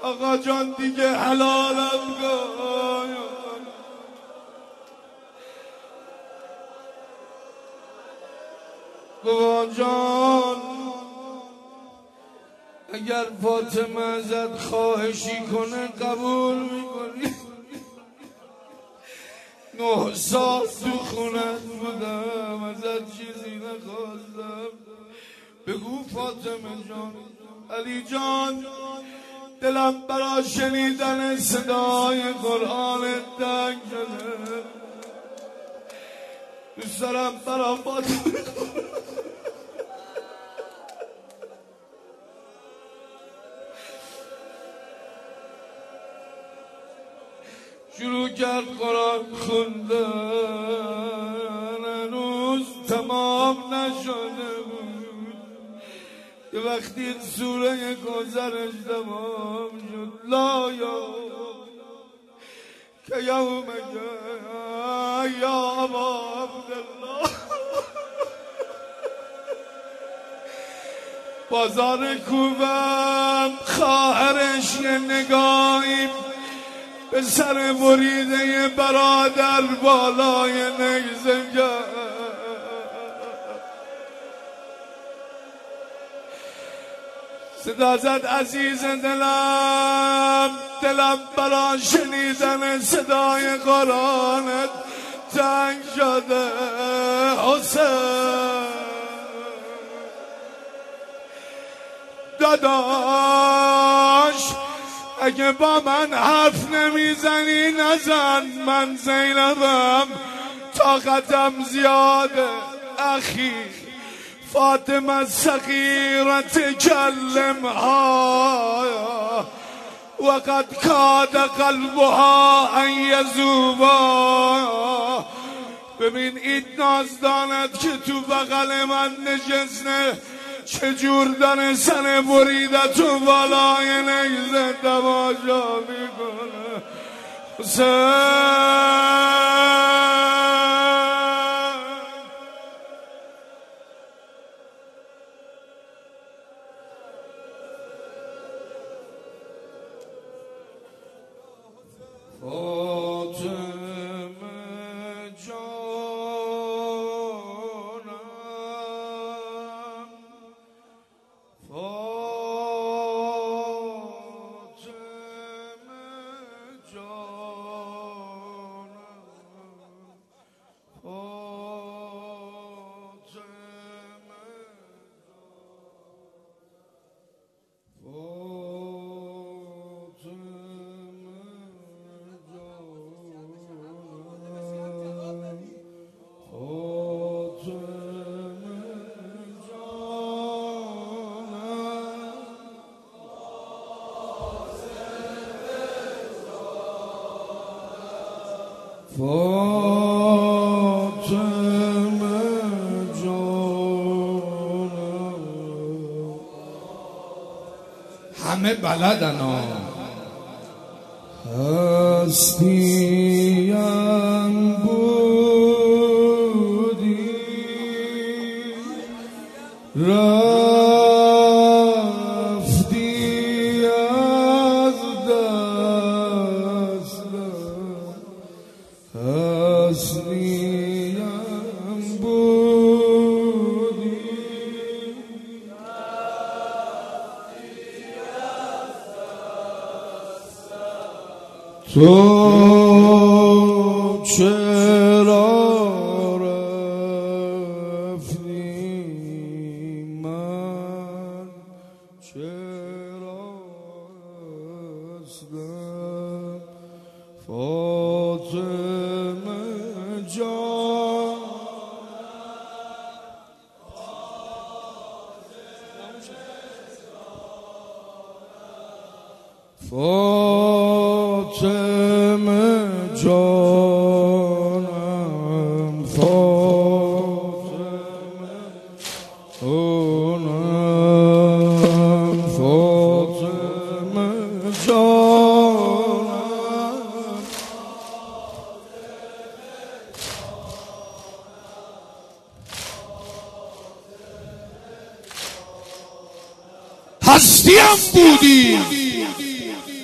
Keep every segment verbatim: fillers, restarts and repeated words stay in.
آقا جان دیگه حلالم کن بابا جان اگر فاطمه ازت خواهشی کنه قبول میکنی؟ نه سال تو خونت بودم ازت چیزی نخواستم بگو فاطمه جان. علی جان دلم برا شنیدن صدای قرآن تنگ شده دوست دارم برا فاطمه شروع کرد قرآن خوندن هنوز تمام نشده بود یه وقتی این سوره کوثرش تمام شد لا یا که یوم یا ابا عبدالله بازار کوبم خواهرش یه نگاهی به سر بریده برادر بالای نیزه کرد صدا زد عزیز دلم دلم برا شنیدن صدای قرآنت تنگ شده حسین داداش اگه با من حرف نمیزنی نزن من زینبم طاقتم زیاده اخی فاطمه صغیرت کلمها وقد کاد قلبها ان یذوبا. ببین این نازدانت که تو بغل من نشسته چجور داره سر بریده تو بالای نیزه تماشا میکنه حسین فاطمه جانم همه بلدن ها هستیم بودی رفتی از دستم هستیم بودی تو چرا رفتی من چرا هستم فاطمه جان فاطمه جانم فاطمه جانم فاطمه جانم هستیم بودی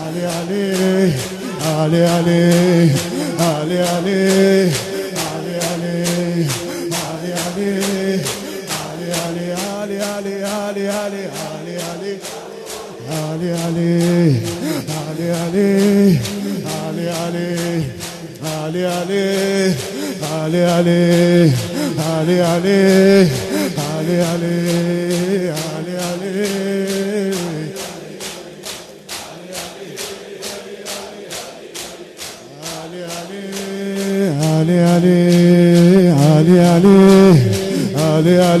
Ali Ali, Ali Ali, Ali Ali, Ali Ali, Ali Ali, Ali Ali, Ali Ali, Ali Ali, Ali Ali, Ali Ali, Ali Ali, Ali Ali, Ali Ali, Ali Ali, Ali Ali, Ali Ali, Ali Ali. Ali Ali, Ali Ali, Ali Ali.